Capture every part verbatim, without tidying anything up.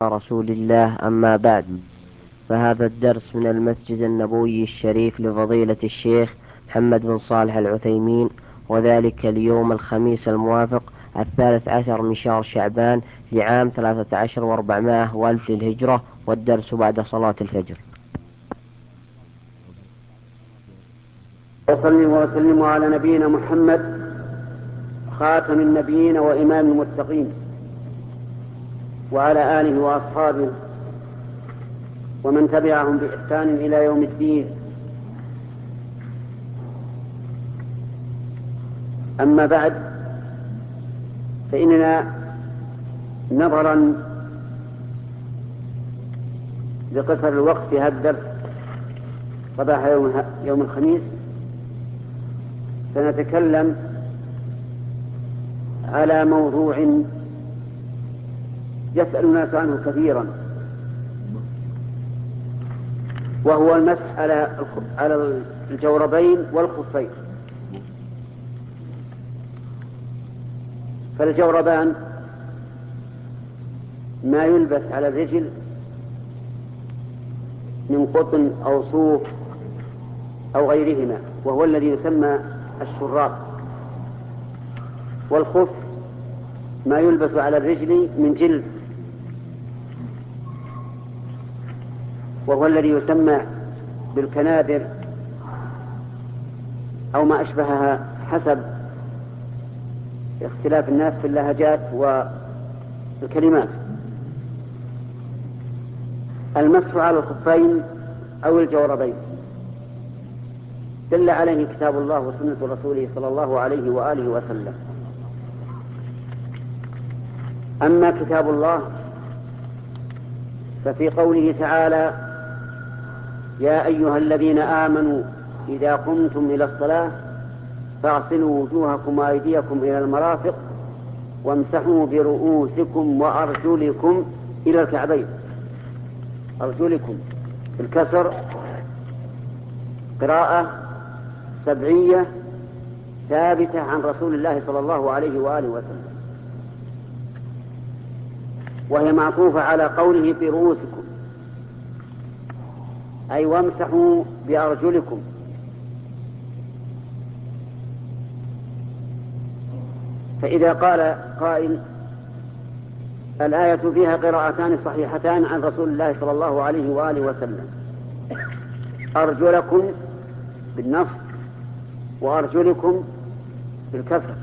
رسول الله. أما بعد، فهذا الدرس من المسجد النبوي الشريف لفضيلة الشيخ محمد بن صالح العثيمين، وذلك اليوم الخميس الموافق الثالث عشر من شهر شعبان لعام ثلاثة عشر وأربعمائة والف للهجرة، والدرس بعد صلاة الفجر. وصلي وسلم على نبينا محمد خاتم النبيين وإمام المتقين، وعلى آله وأصحابه ومن تبعهم بإحسان إلى يوم الدين. أما بعد، فإننا نظرا لقصر الوقت في هذا الدرس صباح يوم, يوم الخميس سنتكلم على موضوع يسأل الناس عنه كثيرا، وهو المسح على الجوربين والخفين. فالجوربان ما يلبس على الرجل من قطن أو صوف أو غيرهما، وهو الذي يسمى الشراب. والخف ما يلبس على الرجل من جلد، وهو الذي يسمى بالكنادر أو ما أشبهها حسب اختلاف الناس في اللهجات والكلمات. المسح على الخفين أو الجوربين دل عليه كتاب الله وسنة رسوله صلى الله عليه وآله وسلم. أما كتاب الله ففي قوله تعالى: يا أيها الذين آمنوا إذا قمتم إلى الصلاة فاغسلوا وجوهكم وأيديكم إلى المرافق وامسحوا برؤوسكم وأرجلكم إلى الكعبين. أرجلكم بالكسر، قراءة سبعية ثابتة عن رسول الله صلى الله عليه وآله وسلم، وهي معطوفة على قوله برؤوسكم، أي وامسحوا بأرجلكم. فإذا قال قائل: الآية فيها قراءتان صحيحتان عن رسول الله صلى الله عليه وآله وسلم، أرجلكم بالنصب وأرجلكم بالكسر،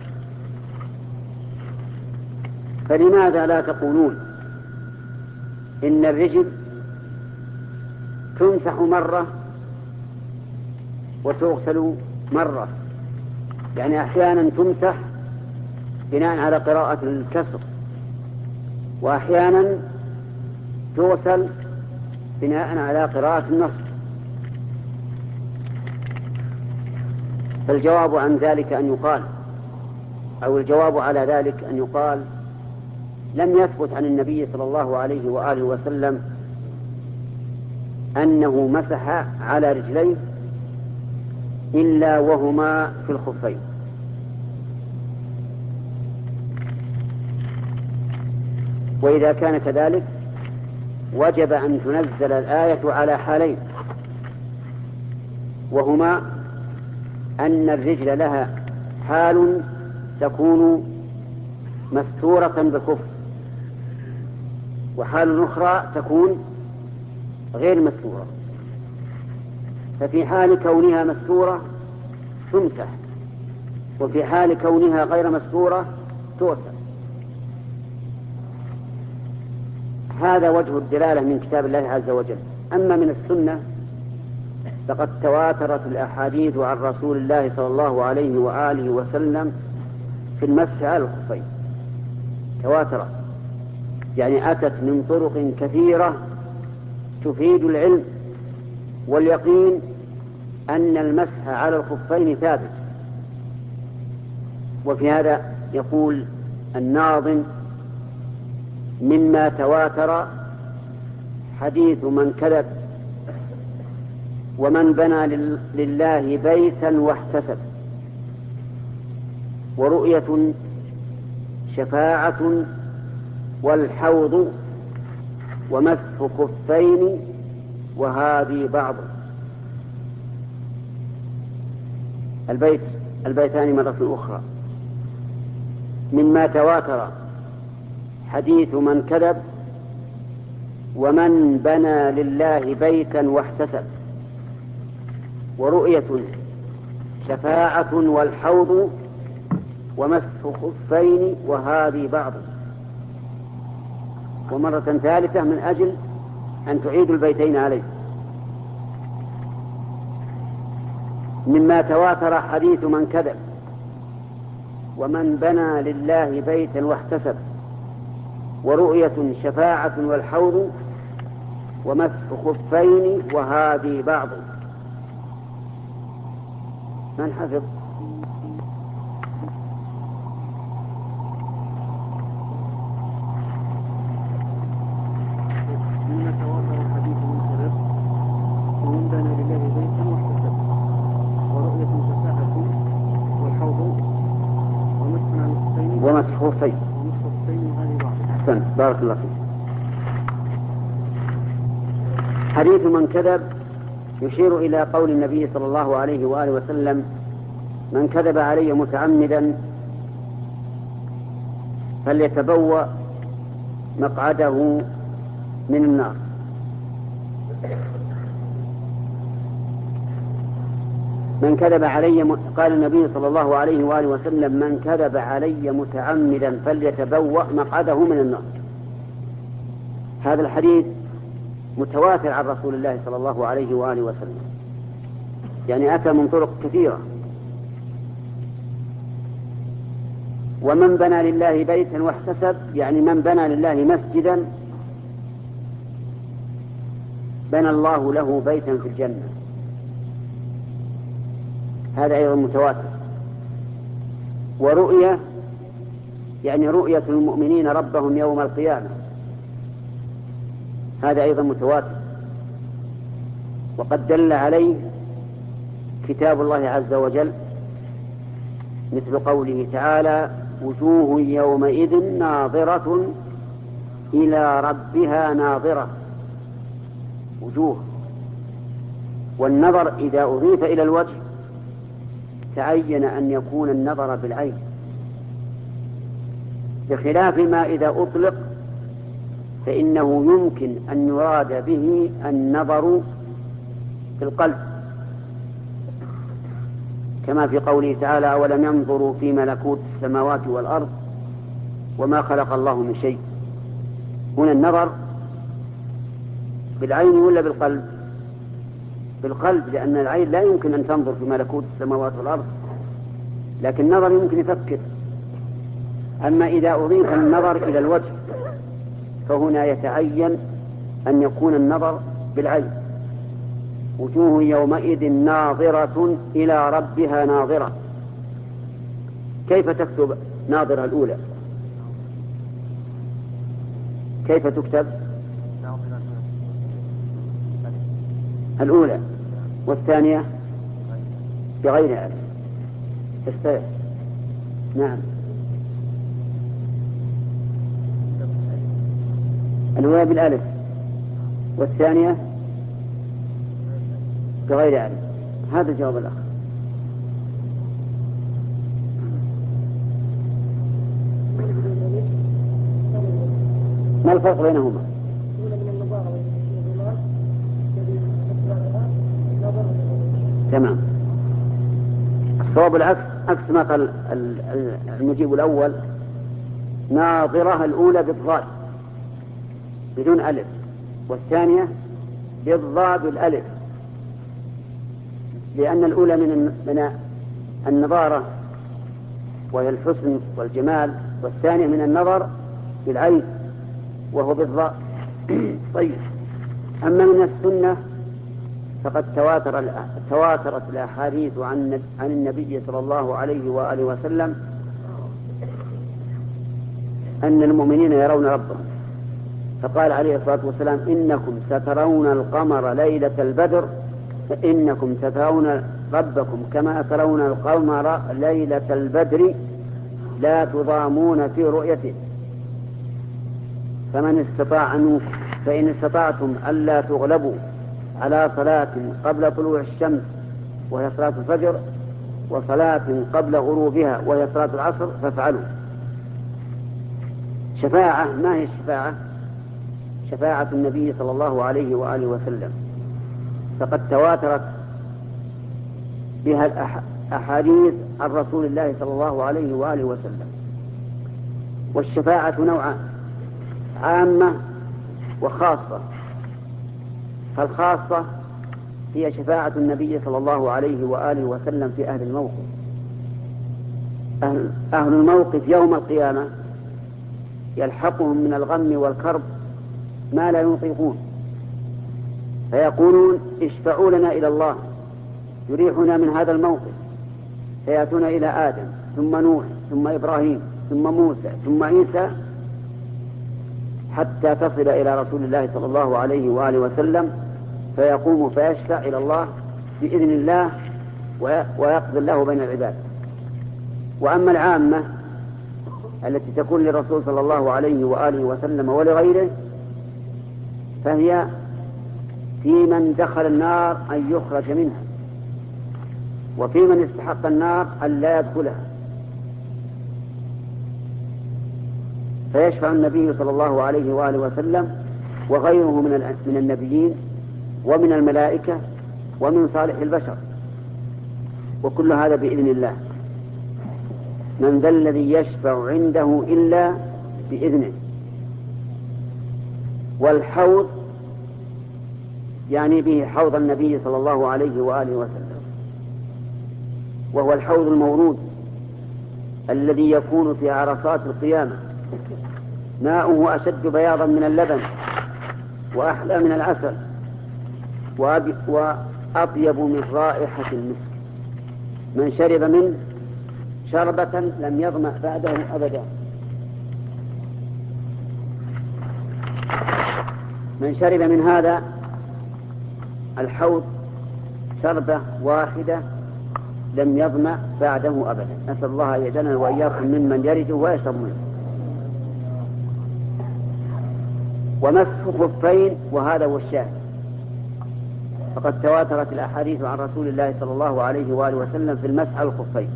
فلماذا لا تقولون إن الرجل تمسح مرة وتغسل مرة؟ يعني أحيانا تمسح بناء على قراءة الكسر، وأحيانا تغسل بناء على قراءة النصب. فالجواب عن ذلك أن يقال، أو الجواب على ذلك أن يقال: لم يثبت عن النبي صلى الله عليه وآله وسلم أنه مسح على رجليه إلا وهما في الخفين. وإذا كان كذلك وجب أن تنزل الآية على حالين، وهما أن الرجل لها حال تكون مستورة بالخف، وحال أخرى تكون غير مستورة. ففي حال كونها مستورة تمسح، وفي حال كونها غير مستورة تغسل. هذا وجه الدلالة من كتاب الله عز وجل. أما من السنة فقد تواترت الأحاديث عن رسول الله صلى الله عليه وآله وسلم في المسح على الخفين، تواترت، يعني أتت من طرق كثيرة تفيد العلم واليقين أن المسح على الخفين ثابت. وفي هذا يقول الناظم: مما تواتر حديث من كذب ومن بنى لله بيتا واحتسب، ورؤية شفاعة والحوض ومسح كفين وهذه بعض. البيت البيتان مرة أخرى: مما تواتر حديث من كذب ومن بنى لله بيتا واحتسب، ورؤية شفاعة والحوض ومسح خفين وهذه بعض. ومرة ثالثة من أجل أن تعيدوا البيتين عليه: مما تواتر حديث من كذب ومن بنى لله بيتا واحتسب، ورؤية شفاعة والحوض ومسح خفين وهذه بعض. من حفظ؟ مما تواتر حديث من كذب ومن بنى لله بيتا واحتسب، ورؤية شفاعة والحوض ومسح خفين وهذه بعض. أحسنت، بارك الله فيك. حديث من كذب يشير إلى قول النبي صلى الله عليه وآله وسلم: من كذب علي متعمدا فليتبوأ مقعده من النار. من كذب علي م... قال النبي صلى الله عليه وآله وسلم: من كذب علي متعمدا فليتبوأ مقعده من النار. هذا الحديث متواتر عن رسول الله صلى الله عليه وآله وسلم، يعني أتى من طرق كثيرة. ومن بنى لله بيتا واحتسب، يعني من بنى لله مسجدا بنى الله له بيتا في الجنة. هذا أيضا متواتر. ورؤية، يعني رؤية المؤمنين ربهم يوم القيامة، هذا أيضا متواتر. وقد دل عليه كتاب الله عز وجل، مثل قوله تعالى: وجوه يومئذ ناظرة إلى ربها ناظرة. وجوه، والنظر إذا أضيف إلى الوجه تعين أن يكون النظر بالعين، بخلاف ما إذا أطلق فإنه يمكن أن يراد به النظر في القلب، كما في قوله تعالى: أولم ينظروا في ملكوت السماوات والأرض وما خلق الله من شيء. هنا النظر بالعين ولا بالقلب؟ بالقلب، لأن العين لا يمكن أن تنظر في ملكوت السماوات والأرض، لكن النظر يمكن يفكر. أما إذا أضيف النظر إلى الوجه فهنا يتعين أن يكون النظر بالعين. وجوه يومئذ ناظرة إلى ربها ناظرة. كيف تكتب ناظرة الأولى؟ كيف تكتب الأولى؟ والثانية بغير ألف تستيق. نعم، الأولى بالألف والثانية بغير ألف. هذا جواب الأخ. ما الفرق بينهما؟ تمام. الصواب العكس، عكس ما قال المجيب الأول. ناظرة الأولى بالضاد بدون ألف، والثانية بالضاد بالألف، لأن الأولى من النظارة وهي الحسن والجمال، والثانية من النظر بالعين وهو بالضاد. طيب، أما من السنة فقد تواتر تواترت الأحاديث عن عن النبي صلى الله عليه وآله وسلم أن المؤمنين يرون ربهم، فقال عليه الصلاة والسلام: إنكم سترون القمر ليلة البدر، فإنكم سترون ربكم كما ترون القمر ليلة البدر لا تضامون في رؤيته، فمن استطاع منكم فإن استطعتم ألا تغلبوا على صلاة قبل طلوع الشمس وهي صلاة الفجر وصلاة قبل غروبها وهي صلاة العصر فافعلوا. شفاعة، ما هي الشفاعة؟ شفاعة النبي صلى الله عليه وآله وسلم، فقد تواترت بها الأحاديث عن رسول الله صلى الله عليه وآله وسلم. والشفاعة نوعان: عامة وخاصة. فالخاصة هي شفاعة النبي صلى الله عليه وآله وسلم في أهل الموقف. أهل, أهل الموقف يوم القيامة يلحقهم من الغم والكرب ما لا يطيقون، فيقولون اشفعوا لنا إلى الله يريحنا من هذا الموقف، فيأتون إلى آدم ثم نوح ثم إبراهيم ثم موسى ثم عيسى حتى تصل إلى رسول الله صلى الله عليه وآله وسلم، فيقوم فيشفع إلى الله بإذن الله ويقضي الله بين العباد. وأما العامة التي تكون للرسول صلى الله عليه وآله وسلم ولغيره فهي في من دخل النار أن يخرج منها، وفي من استحق النار أن لا يدخلها، فيشفع النبي صلى الله عليه وآله وسلم وغيره من النبيين ومن الملائكة ومن صالح البشر، وكل هذا بإذن الله. من ذا الذي يشفع عنده إلا بإذنه. والحوض يعني به حوض النبي صلى الله عليه وآله وسلم، وهو الحوض المورود الذي يكون في عرصات القيامة، ماؤه أشد بياضا من اللبن وأحلى من العسل وأطيب من رائحة المسك. من شرب منه شربة لم يظمأ بعده أبدا. من شرب من هذا الحوض شربة واحدة لم يظمأ بعده أبدا. نسأل الله أن يجعلنا وإياكم ممن يرده ويشرب منه. ومسح خفين، وهذا هو الشاهد، فقد تواترت الأحاديث عن رسول الله صلى الله عليه وآله وسلم في المسح على الخفين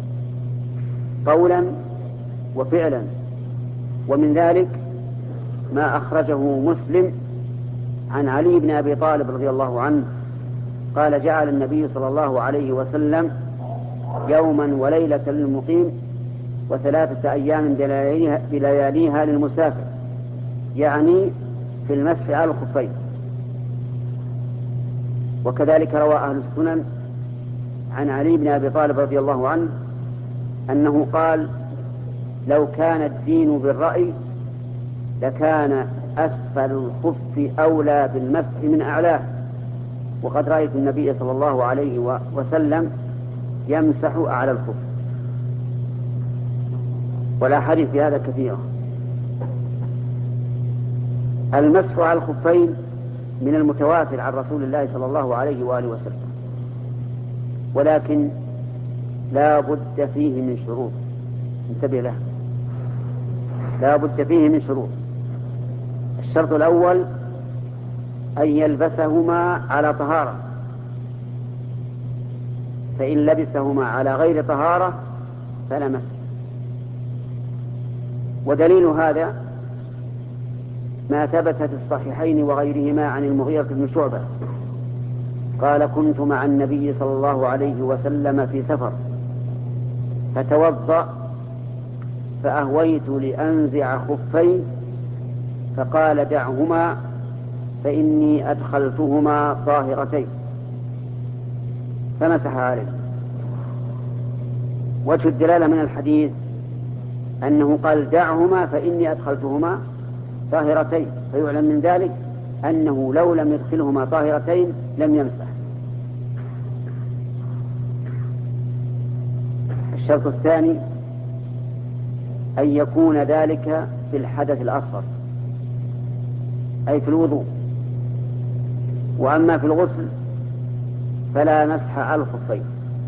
قولا وفعلا. ومن ذلك ما أخرجه مسلم عن علي بن أبي طالب رضي الله عنه قال: جعل النبي صلى الله عليه وسلم يوما وليلة للمقيم وثلاثة أيام بلياليها للمسافر، يعني في المسح على الخفين. وكذلك روى أهل السنن عن علي بن أبي طالب رضي الله عنه أنه قال: لو كان الدين بالرأي لكان أسفل الخف أولى بالمسح من أعلاه، وقد رأيت النبي صلى الله عليه وسلم يمسح أعلى الخف. والأحاديث في هذا كثيرة. المسح على الخفين من المتواتر عن رسول الله صلى الله عليه وآله وسلم، ولكن لا بد فيه من شروط، انتبه له، لا بد فيه من شروط. الشرط الأول أن يلبسهما على طهارة، فإن لبسهما على غير طهارة فلا مسح. ودليل هذا ما ثبت في الصحيحين وغيرهما عن المغيرة بن شعبة قال: كنت مع النبي صلى الله عليه وسلم في سفر فتوضأ فأهويت لأنزع خفي فقال: دعهما فإني أدخلتهما طاهرتين، فمسح عليه. وجه الدلالة من الحديث أنه قال: دعهما فإني أدخلتهما طاهرتين، فيعلم من ذلك أنه لو لم يدخلهما طاهرتين لم يمسح. الشرط الثاني أن يكون ذلك في الحدث الأصغر أي في الوضوء. وأما في الغسل فلا مسح على الخفين.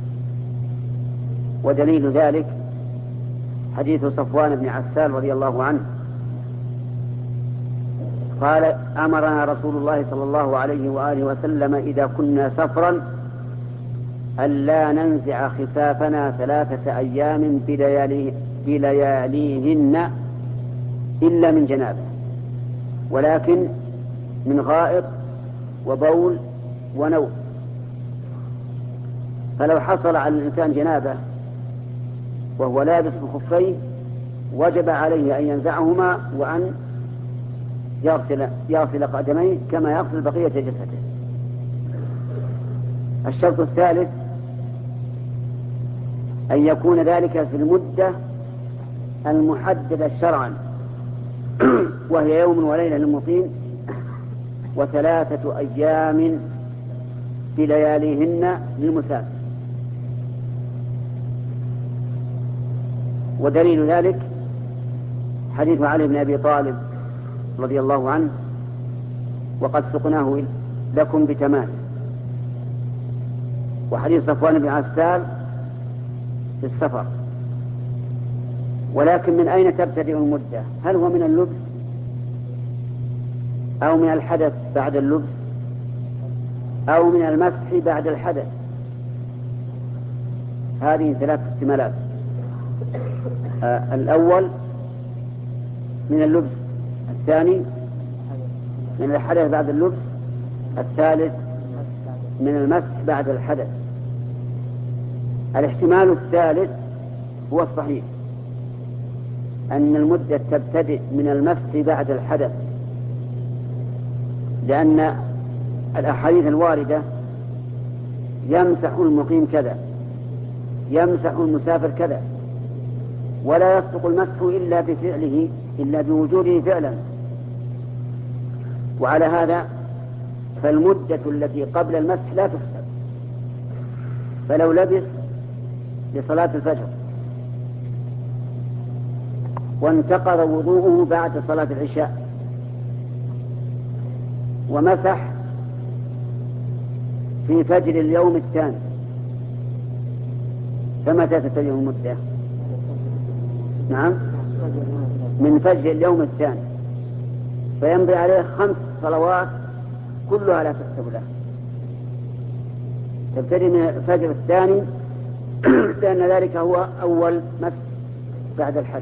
ودليل ذلك حديث صفوان بن عسال رضي الله عنه قال أمرنا رسول الله صلى الله عليه وآله وسلم إذا كنا سفرا ألا ننزع خفافنا ثلاثة أيام بليالي بلياليهن إلا من جنابه، ولكن من غائط وبول ونوم. فلو حصل على الإنسان جنابه وهو لابس الخفين وجب عليه أن ينزعهما وأن يغسل, يغسل قدميه كما يغسل بقية جسده. الشرط الثالث أن يكون ذلك في المدة المحددة شرعا، وهي يوم وليلة للمقيم وثلاثة أيام بلياليهن للمسافر. ودليل ذلك حديث علي بن أبي طالب رضي الله عنه: وقد سقناه لكم بتمام. وحديث صفوان بن عسال في السفر. ولكن من أين تبتدئ المدة؟ هل هو من اللبس أو من الحدث بعد اللبس أو من المسح بعد الحدث؟ هذه ثلاث احتمالات. آه الأول من اللبس، الثاني من الحدث بعد اللبس، الثالث من المسح بعد الحدث. الاحتمال الثالث هو الصحيح، أن المدة تبتدئ من المسح بعد الحدث، لأن الأحاديث الواردة يمسح المقيم كذا، يمسح المسافر كذا، ولا يصدق المسح إلا بفعله، إلا بوجوده فعلا. وعلى هذا فالمدة التي قبل المسح لا تحسب. فلو لبس لصلاة الفجر وانتقض وضوءه بعد صلاة العشاء ومسح في فجر اليوم الثاني، فمتى تنتهي المدة؟ نعم، من فجر اليوم الثاني، فيمضي عليه خمس صلوات كلها لا تحسب له. تبتدي من الفجر الثاني لأن ذلك هو أول مسح بعد الحدث.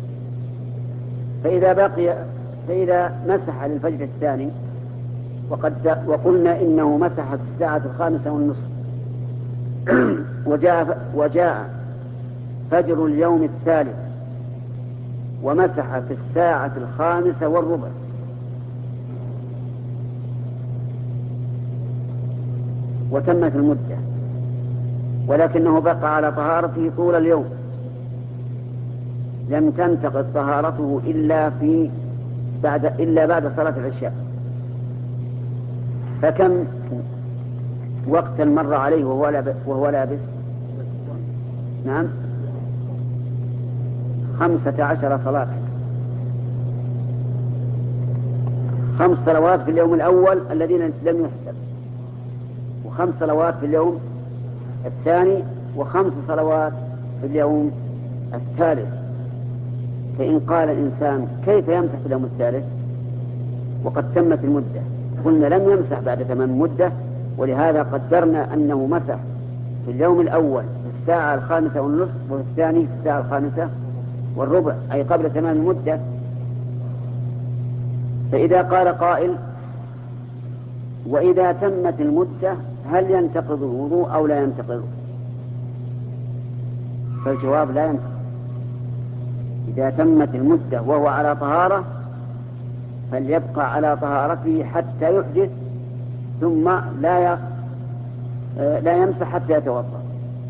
فإذا بقي فإذا مسح للفجر الثاني وقد وقلنا إنه مسح في الساعة الخامسة والنصف وجاء, وجاء فجر اليوم الثالث ومسح في الساعة الخامسة والربع، وتمت المدة، ولكنه بقى على طهارته طول اليوم، لم تنتقض طهارته إلا في بعد إلا بعد صلاة العشاء. فكم وقتا مر عليه وهو لابس, وهو لابس؟ نعم، خمسة عشر صلاة، خمس صلوات في اليوم الأول الذين لم يحسب، وخمس صلوات في اليوم الثاني، وخمس صلوات في اليوم الثالث. فإن قال الإنسان كيف يمسح في اليوم الثالث وقد تمت المدة؟ قلنا لم يمسح بعد تمام المدة، ولهذا قدرنا أنه مسح في اليوم الأول في الساعة الخامسة والنصف، وفي الثاني في الساعة الخامسة والربع، أي قبل تمام المدة. فإذا قال قائل وإذا تمت المدة هل ينتقض الوضوء أو لا ينتقض؟ فالجواب لا ينتقض. إذا تمت المدة وهو على طهارة فليبقى على طهارته حتى يحدث، ثم لا لا يمسح حتى يتوضأ.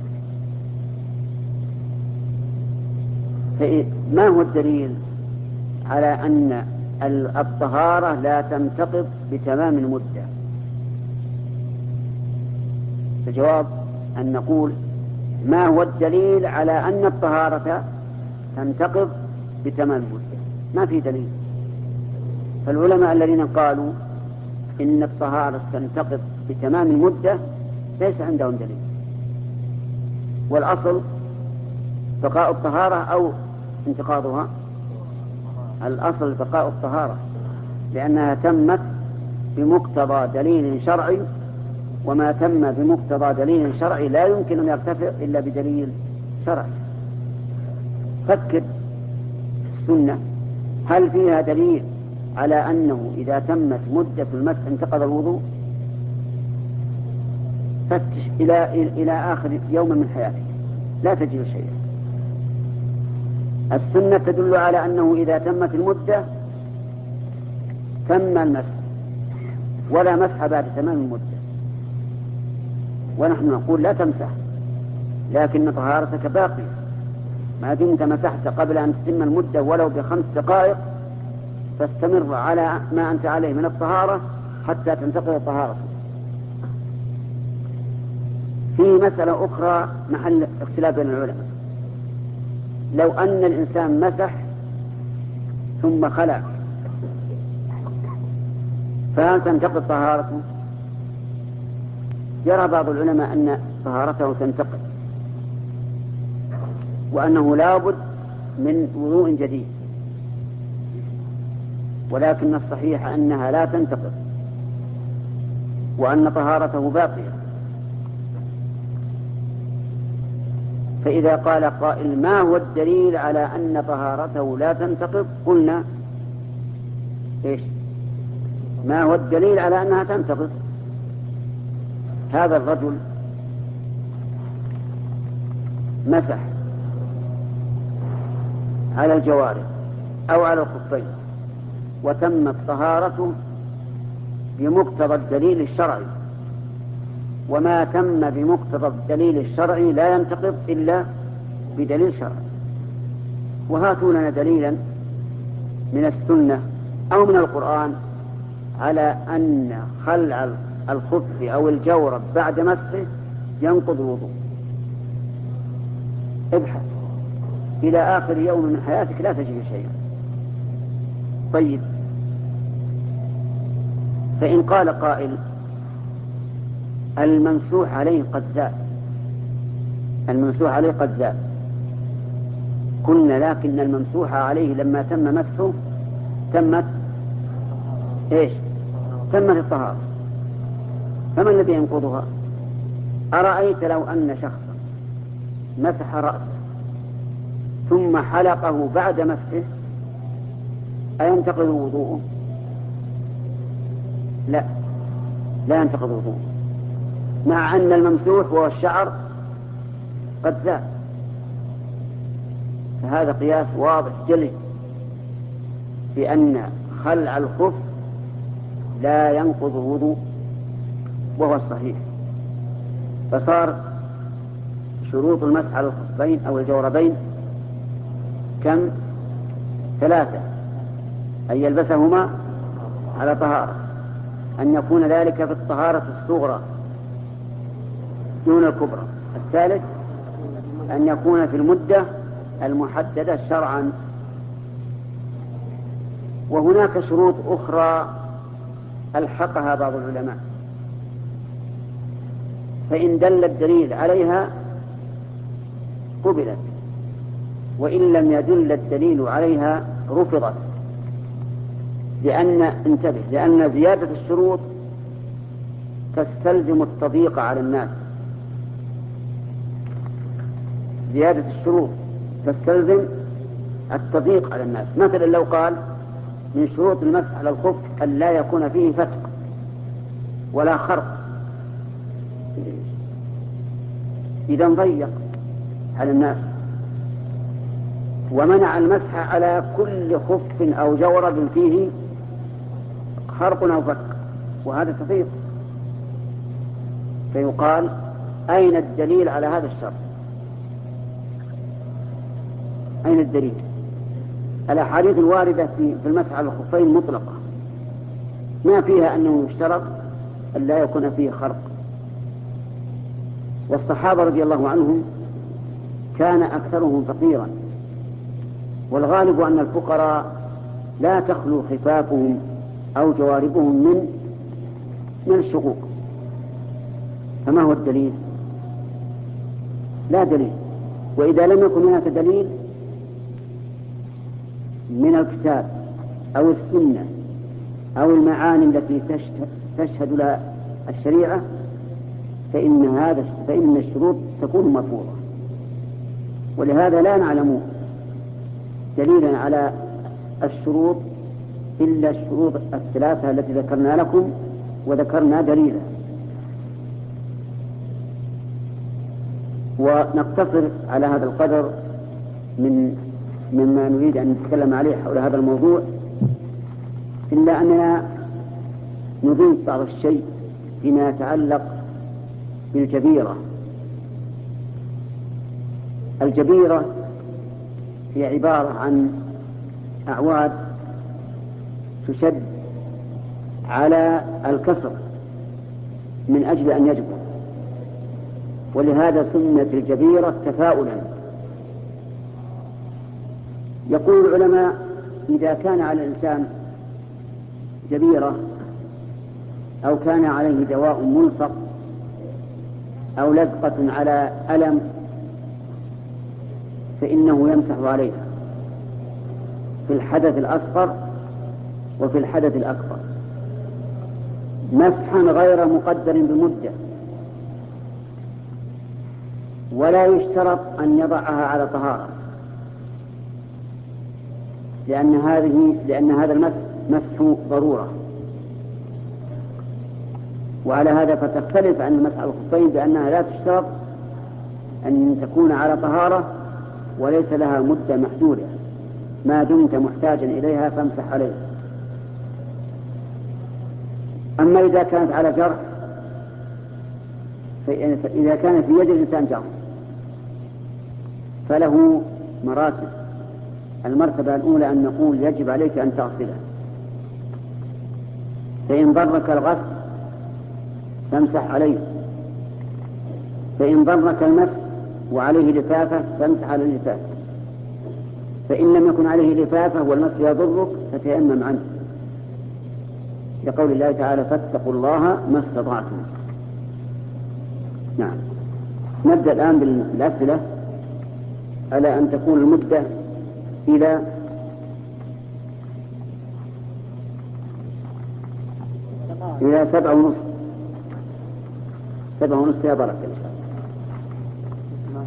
ما هو الدليل على أن الطهارة لا تنتقض بتمام المدة؟ الجواب أن نقول ما هو الدليل على أن الطهارة تنتقض بتمام المدة؟ ما في دليل. فالعلماء الذين قالوا إن الطهارة تنتقض بتمام المدة ليس عندهم دليل، والأصل بقاء الطهارة أو انتقاضها. الأصل بقاء الطهارة، لأنها تمت بمقتضى دليل شرعي، وما تم بمقتضى دليل شرعي لا يمكن أن يرتفع إلا بدليل شرعي. فكر السنة هل فيها دليل على أنه إذا تمت مدة المسح انتقض الوضوء؟ فتش إلى إلى آخر يوم من حياتك لا تجد شيئا. السنة تدل على أنه إذا تمت المدة تم المسح ولا مسح بعد تمام المدة، ونحن نقول لا تمسح، لكن طهارتك باقية ما دمت مسحت قبل أن تتم المدة ولو بخمس دقائق، فاستمر على ما أنت عليه من الطهارة حتى تنتقل طهارتك. في مسألة أخرى محل اختلاف بين العلماء، لو أن الإنسان مسح ثم خلع فهل تنتقل طهارته؟ يرى بعض العلماء أن طهارته تنتقل وأنه لابد من وضوء جديد، ولكن الصحيح أنها لا تنتقل وأن طهارته باقية. فإذا قال قائل ما هو الدليل على أن طهارته لا تنتقض؟ قلنا إيش؟ ما هو الدليل على أنها تنتقض؟ هذا الرجل مسح على الجوارح أو على الخفين وتمت طهارته بمقتضى الدليل الشرعي، وما تم بمقتضى الدليل الشرعي لا ينتقض إلا بدليل شرعي. وهاتوا لنا دليلا من السنة أو من القرآن على أن خلع الخف أو الجورب بعد مسحه ينقض الوضوء. ابحث إلى آخر يوم من حياتك لا تجد شيئا. طيب، فإن قال قائل الممسوح عليه قد زاد، الممسوح عليه قد زاد، قلنا لكن الممسوح عليه لما تم مسحه تمت ايش؟ تمت الطهارة، فما الذي ينقضها؟ أرأيت لو أن شخصا مسح رأسه ثم حلقه بعد مسحه أينتقض وضوءه؟ لا، لا ينتقض وضوءه، مع أن الممسوح هو الشعر قد زاد. فهذا قياس واضح جلي بأن خلع الخف لا ينقض الوضوء، وهو الصحيح. فصار شروط المسح على الخفين أو الجوربين كم؟ ثلاثة: أن يلبسهما على طهارة، أن يكون ذلك في الطهارة الصغرى دون الكبرى، الثالث أن يكون في المدة المحددة شرعا. وهناك شروط أخرى ألحقها بعض العلماء، فإن دل الدليل عليها قبلت، وإن لم يدل الدليل عليها رفضت، لأن انتبه لأن زيادة الشروط تستلزم التضييق على الناس. زيادة الشروط تستلزم التضييق على الناس. مثلا لو قال من شروط المسح على الخف أن لا يكون فيه فتق ولا خرق، إذا ضيق على الناس ومنع المسح على كل خف أو جورب فيه خرق أو فتق، وهذا تضييق. فيقال أين الدليل على هذا الشرط؟ أين الدليل؟ الأحاديث الواردة في المسح على الخفين مطلقة، ما فيها أنه يشترط أن لا يكون فيه خرق. والصحابة رضي الله عنهم كان أكثرهم فقيرا، والغالب أن الفقراء لا تخلو خفافهم أو جواربهم من من الشقوق. فما هو الدليل؟ لا دليل. وإذا لم يكن هناك دليل من الكتاب أو السنة أو المعاني التي تشهد لها الشريعة فإن هذا فإن الشروط تكون مرفوضة. ولهذا لا نعلم دليلا على الشروط إلا الشروط الثلاثة التي ذكرنا لكم وذكرنا دليلا. ونقتصر على هذا القدر من مما نريد أن نتكلم عليه حول هذا الموضوع، إلا أننا نضيف بعض الشيء فيما يتعلق بالجبيرة. الجبيرة هي عبارة عن أعواد تشد على الكسر من أجل أن يجبر، ولهذا سميت الجبيرة تفاؤلا. يقول العلماء إذا كان على الإنسان جبيرة أو كان عليه دواء ملصق أو لزقة على ألم فإنه يمسح عليها في الحدث الأصغر وفي الحدث الأكبر مسحا غير مقدر بمدة، ولا يشترط أن يضعها على طهارة، لأن هذه لأن هذا المسح مسح ضرورة. وعلى هذا فتختلف عن مسح الخفين بأنها لا تشترط أن تكون على طهارة وليس لها مدة محدودة، ما دمت محتاجا إليها فامسح عليها. أما إذا كانت على جرح فإذا كان في يد الإنسان جرح فله مراتب. المرتبة الأولى أن نقول يجب عليك أن تغسله، فإن ضرك الغسل فامسح عليه، فإن ضرك المسح وعليه لفافة فامسح على اللفافة، فإن لم يكن عليه لفافة والمسح يضرك فتيمم عنه، لقول الله تعالى فاتقوا الله ما استطعتم. نعم. نبدأ الآن بالأسئلة على أن تكون المدة إلى إلى سبعة ونصف سبعة ونصف يا بركة إن شاء الله.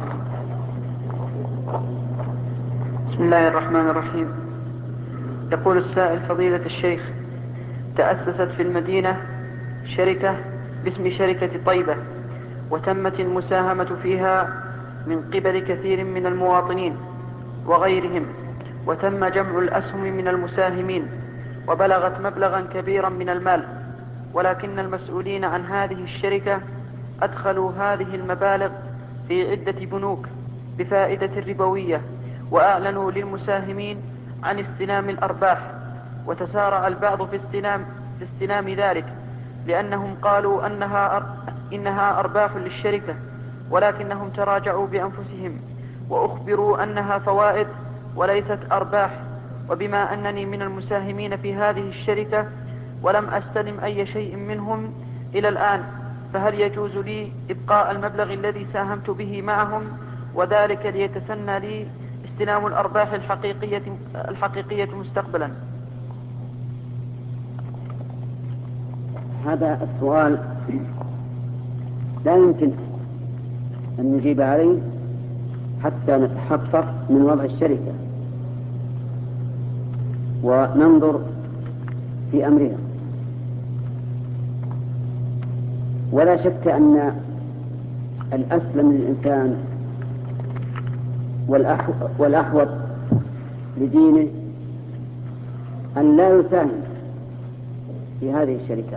بسم الله الرحمن الرحيم. يقول السائل فضيلة الشيخ: تأسست في المدينة شركة باسم شركة طيبة، وتمت المساهمة فيها من قبل كثير من المواطنين وغيرهم، وتم جمع الأسهم من المساهمين وبلغت مبلغا كبيرا من المال، ولكن المسؤولين عن هذه الشركة أدخلوا هذه المبالغ في عدة بنوك بفائدة ربوية، وأعلنوا للمساهمين عن استلام الأرباح، وتسارع البعض في استلام, في استلام ذلك لأنهم قالوا أنها, أر... إنها أرباح للشركة، ولكنهم تراجعوا بأنفسهم وأخبروا أنها فوائد وليست أرباح. وبما أنني من المساهمين في هذه الشركة ولم أستلم أي شيء منهم إلى الآن، فهل يجوز لي إبقاء المبلغ الذي ساهمت به معهم، وذلك ليتسنى لي استلام الأرباح الحقيقية, الحقيقية مستقبلا؟ هذا السؤال لا يمكن أن نجيب عليه حتى نتحقق من وضع الشركة وننظر في أمرها. ولا شك أن الأسلم للإنسان والأحوط لدينه أن لا يساهم في هذه الشركات.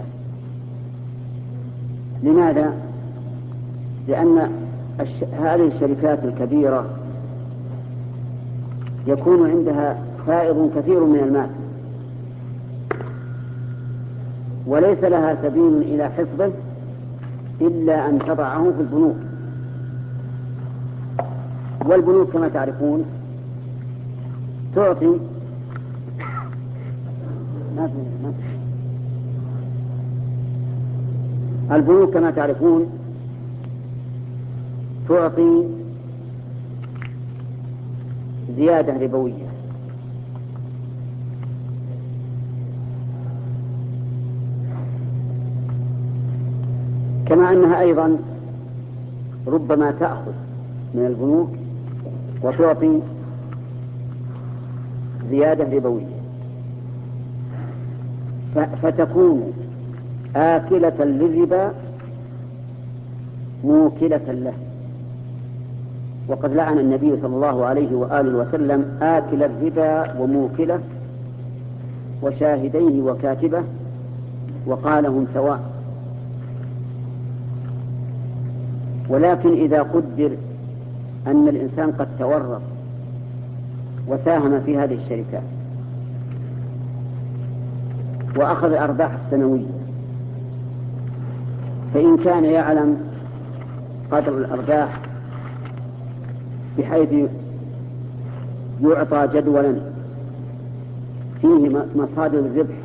لماذا؟ لأن الش... هذه الشركات الكبيرة يكون عندها فائض كثير من المال، وليس لها سبيل إلى حفظه إلا أن تضعه في البنوك. والبنوك كما تعرفون تعطي ما في ما في. البنوك كما تعرفون تعطي زيادة ربوية، كما أنها أيضا ربما تأخذ من البنوك وتعطي زيادة ربوية، فتكون آكلة للربا موكلة له. وقد لعن النبي صلى الله عليه وآله وسلم آكل الربا وموكله وشاهديه وكاتبه، وقال هم سواء. ولكن إذا قدر أن الإنسان قد تورط وساهم في هذه الشركات وأخذ الأرباح السنوية، فإن كان يعلم قدر الأرباح بحيث يعطى جدولا فيه مصادر الربح،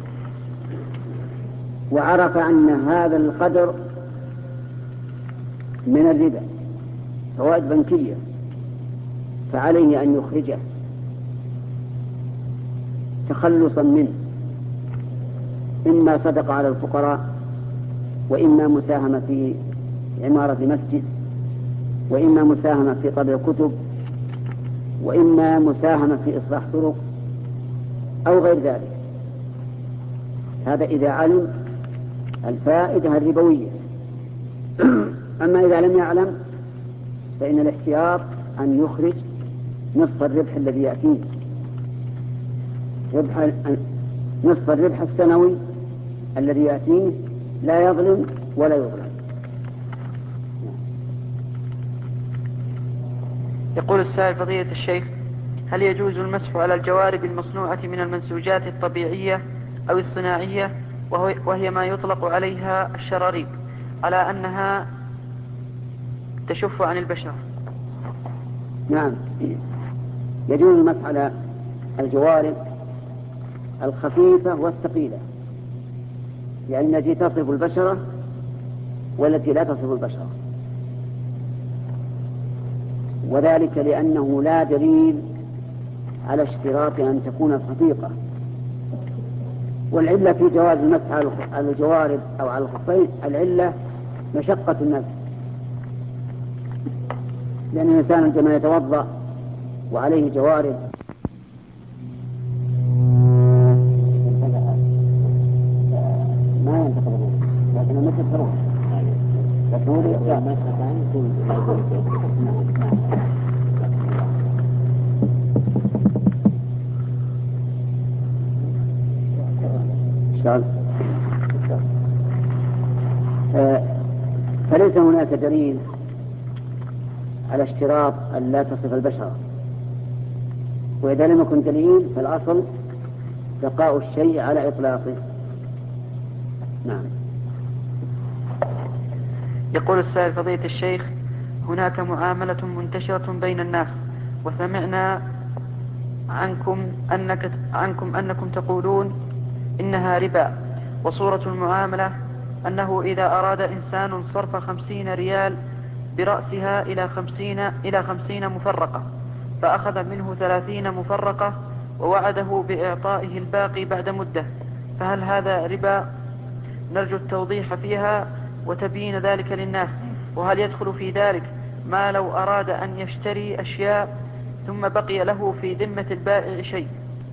وعرف أن هذا القدر من الربا فوائد بنكية، فعليه أن يخرجه تخلصا منه، إما صدق على الفقراء، وإما مساهمة في عمارة مسجد، وإما مساهمة في طبع كتب، وإما مساهمة في إصلاح طرق أو غير ذلك. هذا إذا علم الفائدة الربوية. أما إذا لم يعلم فإن الاحتياط أن يخرج نصف الربح الذي يأتيه، ربح نصف الربح السنوي الذي يأتيه، لا يظلم ولا يظلم. يقول السائل فضيلة الشيخ: هل يجوز المسح على الجوارب المصنوعة من المنسوجات الطبيعية أو الصناعية، وهي ما يطلق عليها الشراريب، على أنها تشف عن البشر؟ نعم، يجوز المسح على الجوارب الخفيفة والثقيلة، يعني التي تصف البشرة والتي لا تصف البشرة، وذلك لأنه لا دليل على اشتراط أن تكون خفيفة. والعلة في جواز المسح على الجوارب أو على الخفين العلة مشقة المسح، لأن الإنسان عندما يتوضأ وعليه جوارب ما ينتقض، لكن المسح فروح، لكن هو آه فليس هناك دليل على اشتراط أن لا تصف البشرة، وإذا لم يكن دليل فالأصل بقاء الشيء على إطلاقه. نعم. يقول السائل فضيلة الشيخ: هناك معاملة منتشرة بين الناس، وسمعنا عنكم أنك عنكم أنكم تقولون إنها ربا، وصورة المعاملة أنه إذا أراد إنسان صرف خمسين ريال برأسها إلى خمسين إلى خمسين مفرقة، فأخذ منه ثلاثين مفرقة ووعده بإعطائه الباقي بعد مدة، فهل هذا ربا؟ نرجو التوضيح فيها وتبيين ذلك للناس. وهل يدخل في ذلك ما لو أراد أن يشتري أشياء ثم بقي له في ذمة البائع شيء؟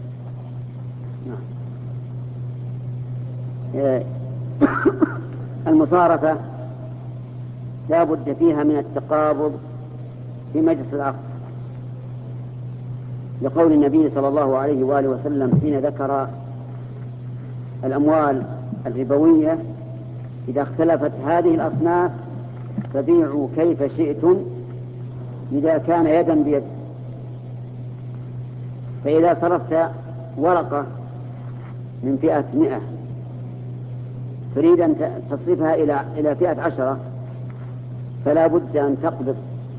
المصارفة لا بد فيها من التقابض في مجلس العقد، لقول النبي صلى الله عليه وآله وسلم حين ذكر الأموال الربوية: إذا اختلفت هذه الأصناف فبيعوا كيف شئتم إذا كان يدا بيد. فإذا صرفت ورقة من فئة مئة تريد أن تصرفها إلى إلى فئة عشرة، فلا بد أن تقبض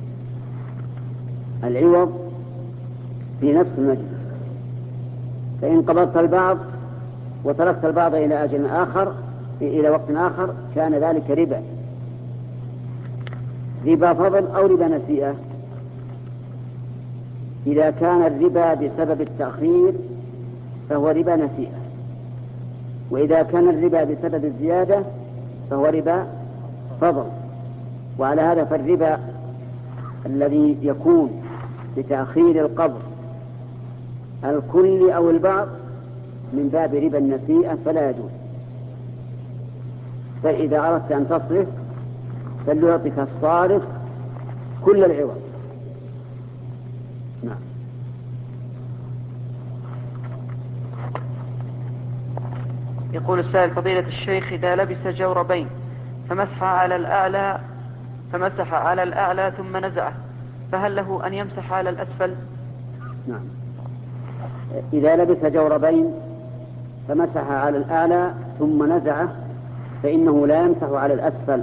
العوض في نفس المجلس، فإن قبضت البعض وتركت البعض إلى أجل آخر إلى وقت آخر كان ذلك ربا، ربا فضل أو ربا نسيئة. إذا كان الربا بسبب التأخير فهو ربا نسيئة، وإذا كان الربا بسبب الزيادة فهو ربا فضل. وعلى هذا فالربا الذي يكون بتأخير القبض الكل أو البعض من باب ربا النسيئة فلا يجوز. فإذا أردت أن تصرف فليعطك الصارف كل العوض. نعم. يقول السائل فضيلة الشيخ إذا لبس جوربين فمسح على الأعلى فمسح على الأعلى ثم نزعه فهل له أن يمسح على الأسفل؟ نعم. إذا لبس جوربين فمسح على الأعلى ثم نزعه فإنه لا يمسح على الأسفل،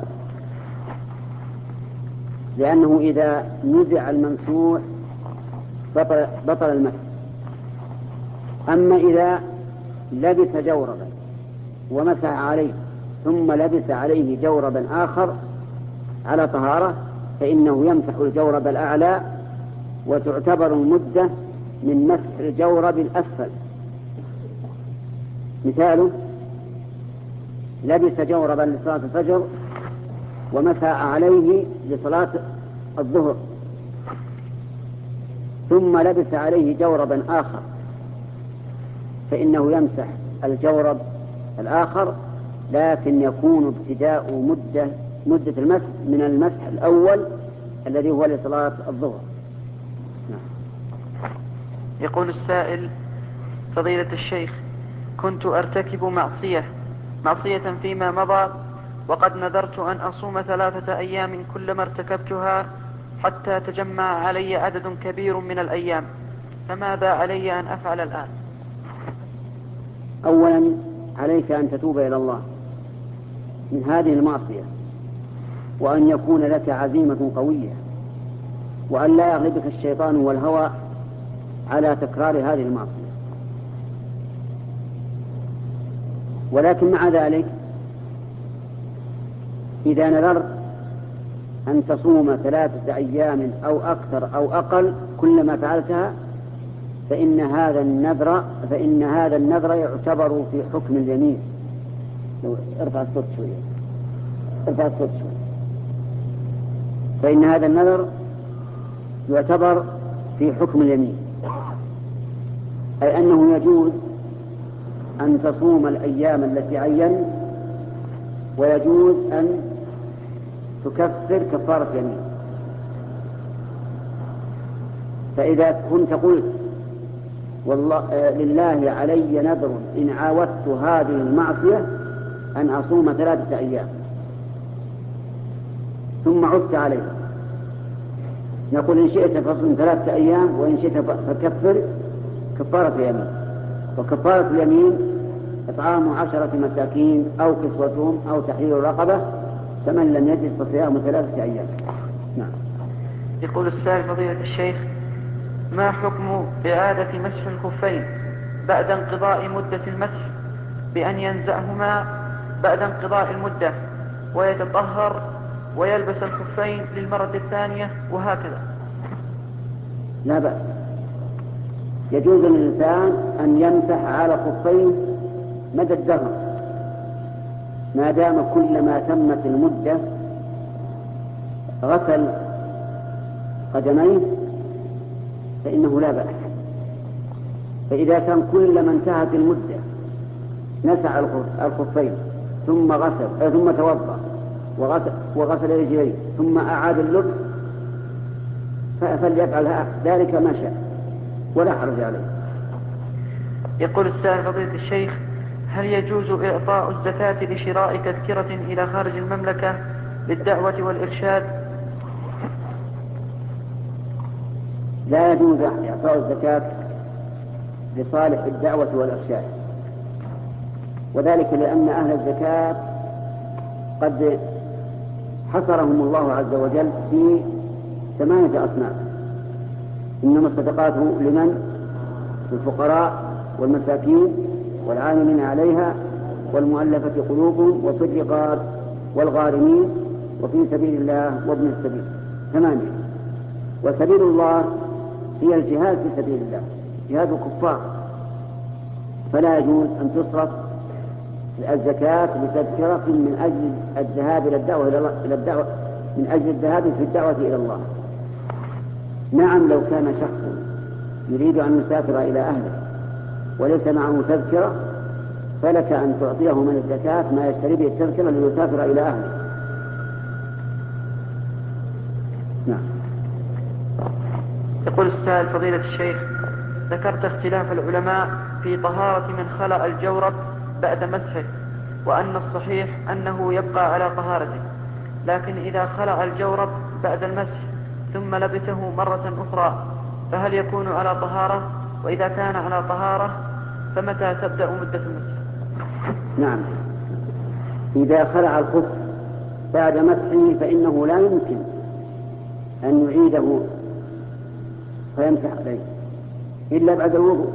لأنه إذا نزع الممسوح بطل, بطل المسح. أما إذا لبس جوربا ومسح عليه ثم لبس عليه جوربا آخر على طهارة فإنه يمسح الجورب الأعلى وتعتبر المدة من مسح الجورب الأسفل. مثاله لبس جوربا لصلاة الفجر ومسح عليه لصلاة الظهر ثم لبس عليه جوربا آخر فإنه يمسح الجورب الآخر، لكن يكون ابتداء مدة مدة المسح من المسح الأول الذي هو لصلاة الظهر. يقول السائل فضيلة الشيخ كنت أرتكب معصية معصية فيما مضى وقد نذرت أن أصوم ثلاثة أيام كلما ارتكبتها حتى تجمع علي عدد كبير من الأيام، فماذا علي أن أفعل الآن؟ أولا عليك أن تتوب إلى الله من هذه المعصية، وأن يكون لك عزيمة قوية، وأن لا يغلبك الشيطان والهوى على تكرار هذه المعصية. ولكن مع ذلك إذا نذرت أن تصوم ثلاثة أيام أو أكثر أو أقل كلما فعلتها فإن هذا النذر فإن هذا النذر يعتبر في حكم اليمين. لو ارفع الصوت شوية ارفع الصوت شوية فإن هذا النذر يعتبر في حكم اليمين، أي أنه يجوز أن تصوم الأيام التي عين، ويجوز أن تكفر كفارة يمين. فإذا كنت قلت والله لله علي نذر إن عاودت هذه المعصية أن أصوم ثلاثة أيام ثم عدت عليه، نقول إن شئت فصوم ثلاثة أيام وإن شئت فكفر كفارة يمين. وكفارة اليمين إطعام عشرة مساكين أو كسوتهم أو تحرير رقبة، فمن لم يجد فصيام ثلاثة أيام. نعم. يقول السائل فضيلة الشيخ ما حكم إعادة مسح الخفين بعد انقضاء مدة المسح بأن ينزعهما بعد انقضاء المدة ويتطهر ويلبس الخفين للمرة الثانية وهكذا؟ لا بأس، يجوز للإنسان أن يمسح على خفين مدى الدهر ما دام كلما تمت المدة غسل قدميه فإنه لا بأس. فإذا كان كلما انتهت المدة نسع الخفين ثم غسل ثم توضأ وغسل, وغسل رجليه ثم أعاد اللبس فليفعل ذلك ما شاء ولا حرج عليه. يقول السائل فضيلة الشيخ هل يجوز إعطاء الزكاة لشراء تذكرة إلى خارج المملكة للدعوة والإرشاد؟ لا يجوز إعطاء الزكاة لصالح الدعوة والإرشاد، وذلك لأن أهل الزكاة قد حصرهم الله عز وجل في ثمانية أصناف: إنما الصدقات لمن؟ الفقراء والمساكين والعاملين عليها والمؤلفة قلوبهم وفي الرقاب والغارمين وفي سبيل الله وابن السبيل. ثمانية. وسبيل الله هي الجهاد في سبيل الله، جهاد الكفار، فلا يجوز أن تصرف الزكاة بتذكرة من أجل الذهاب إلى الدعوة إلى الدعوة من أجل الذهاب في الدعوة إلى الله. نعم، لو كان شخص يريد أن يسافر إلى أهله وليس معه تذكرة فلك أن تعطيه من الزكاة ما يشتري به التذكرة ليسافر إلى أهله. نعم. يقول السائل فضيلة الشيخ: ذكرت اختلاف العلماء في طهارة من خلع الجورب بعد مسحه، وأن الصحيح أنه يبقى على طهارته، لكن إذا خلع الجورب بعد المسح ثم لبسه مرة أخرى فهل يكون على طهارة؟ وإذا كان على طهارة فمتى تبدأ مدة المسح؟ نعم، إذا خلع الخف بعد مسحه فإنه لا يمكن أن يعيده فيمسح عليه إلا بعد الوضوء،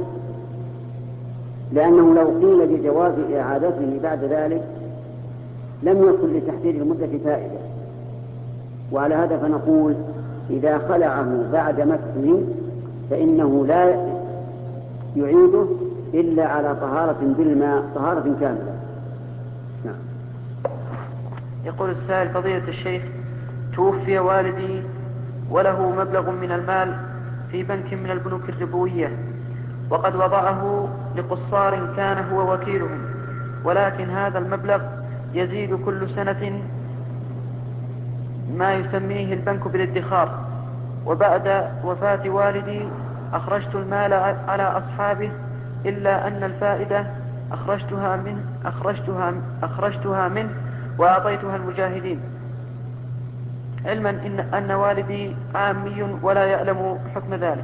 لأنه لو قيل بجواز إعادته بعد ذلك لم يكن لتحديد المدة فائدة. وعلى هذا فنقول إذا خلعه بعد مسحه فإنه لا يعيده إلا على طهارة بالماء، طهارة كاملة. نعم. يقول السائل فضيلة الشيخ: توفي والدي وله مبلغ من المال في بنك من البنوك الربوية، وقد وضعه لقصار كان هو وكيلهم، ولكن هذا المبلغ يزيد كل سنة ما يسميه البنك بالادخار، وبعد وفاة والدي أخرجت المال على أصحابه إلا أن الفائدة أخرجتها منه, أخرجتها, أخرجتها منه وأعطيتها المجاهدين، علما إن, أن والدي عامي ولا يعلم حكم ذلك.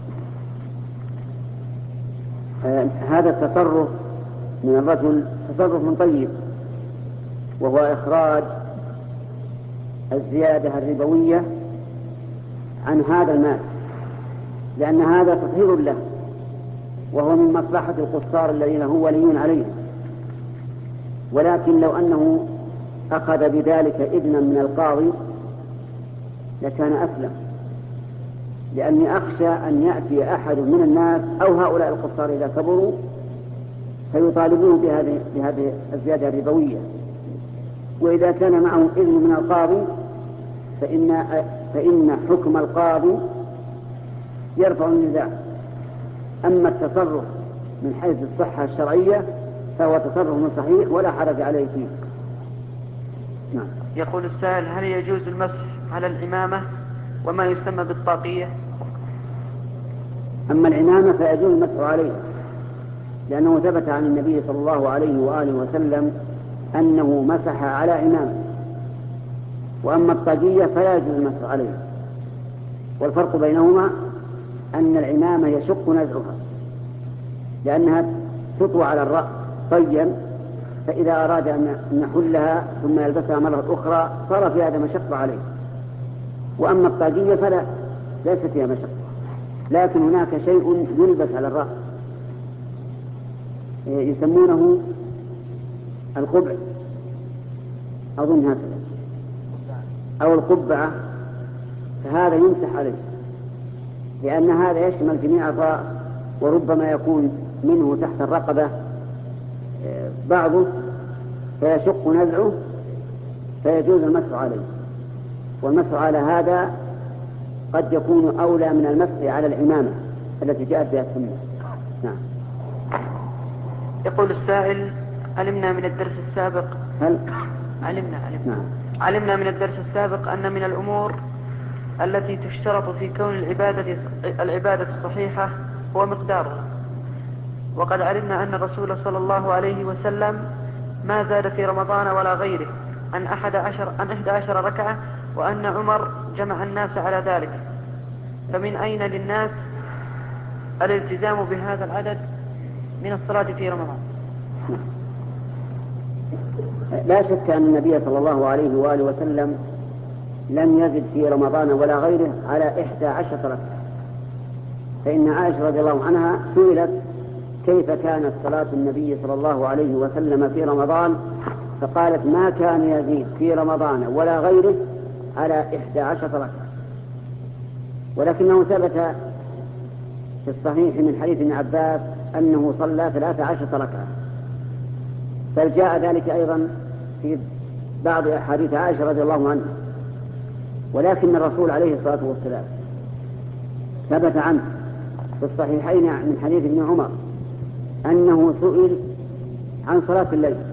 آه هذا التصرف من الرجل تصرف من طيب، وهو إخراج الزيادة الربوية عن هذا المال، لأن هذا تطهير له وهو من مصلحة القصار الذين هو وليون عليهم. ولكن لو أنه أخذ بذلك إذنا من القاضي لكان أسلم، لأني أخشى أن يأتي أحد من الناس أو هؤلاء القصار إذا كبروا فيطالبون بهذه, بهذه الزيادة الربوية، وإذا كان معه إذن من القاضي فإن, فإن حكم القاضي يرفع النزاع. أما التصرف من حيث الصحة الشرعية فهو تصرف صحيح ولا حرج عليه فيه. نعم. يقول السائل: هل يجوز المسح على العمامة وما يسمى بالطاقية؟ أما العمامة فيجوز المسح عليها، لأنه ثبت عن النبي صلى الله عليه وآله وسلم أنه مسح على عمامة. وأما الطاقية فلا يجوز المسح عليها، والفرق بينهما أن العمامة يشق نزعها لأنها تطوى على الرأس طيا، فإذا أراد أن يحلها ثم يلبسها مرة أخرى صار في هذا مشقة عليه. وأما الطاقية فلا ليس فيها مشقة، لكن هناك شيء يلبس على الرأس يسمونه القبع أظن هكذا أو القبعة، فهذا يمسح عليه لأن هذا يشمل جميع الرأس، وربما يكون منه تحت الرقبة بعضه فيشق نزعه فيجوز المسح عليه. والمسح على هذا قد يكون أولى من المسح على العمامة التي جاءت بها السنة. نعم. يقول السائل: علمنا من الدرس السابق هل علمنا علمنا نعم. علمنا من الدرس السابق أن من الأمور التي تشترط في كون العبادة العبادة الصحيحة هو مقدارها، وقد علمنا أن الرسول صلى الله عليه وسلم ما زاد في رمضان ولا غيره عن أحد عشر عن إحدى عشر ركعة، وأن عمر جمع الناس على ذلك، فمن أين للناس الالتزام بهذا العدد من الصلاة في رمضان؟ لا شك أن النبي صلى الله عليه وآله وسلم لم يزد في رمضان ولا غيره على إحدى عشرة ركعة، فإن عائشة رضي الله عنها سئلت كيف كانت صلاة النبي صلى الله عليه وسلم في رمضان، فقالت ما كان يزيد في رمضان ولا غيره على إحدى عشرة ركعة. ولكنه ثبت في الصحيح من حديث ابن عباس أنه صلى ثلاث عشرة ركعة، بل جاء ذلك أيضا في بعض أحاديث عائشة رضي الله عنها. ولكن الرسول عليه الصلاة والسلام ثبت عنه في الصحيحين من حديث ابن عمر أنه سئل عن صلاة الليل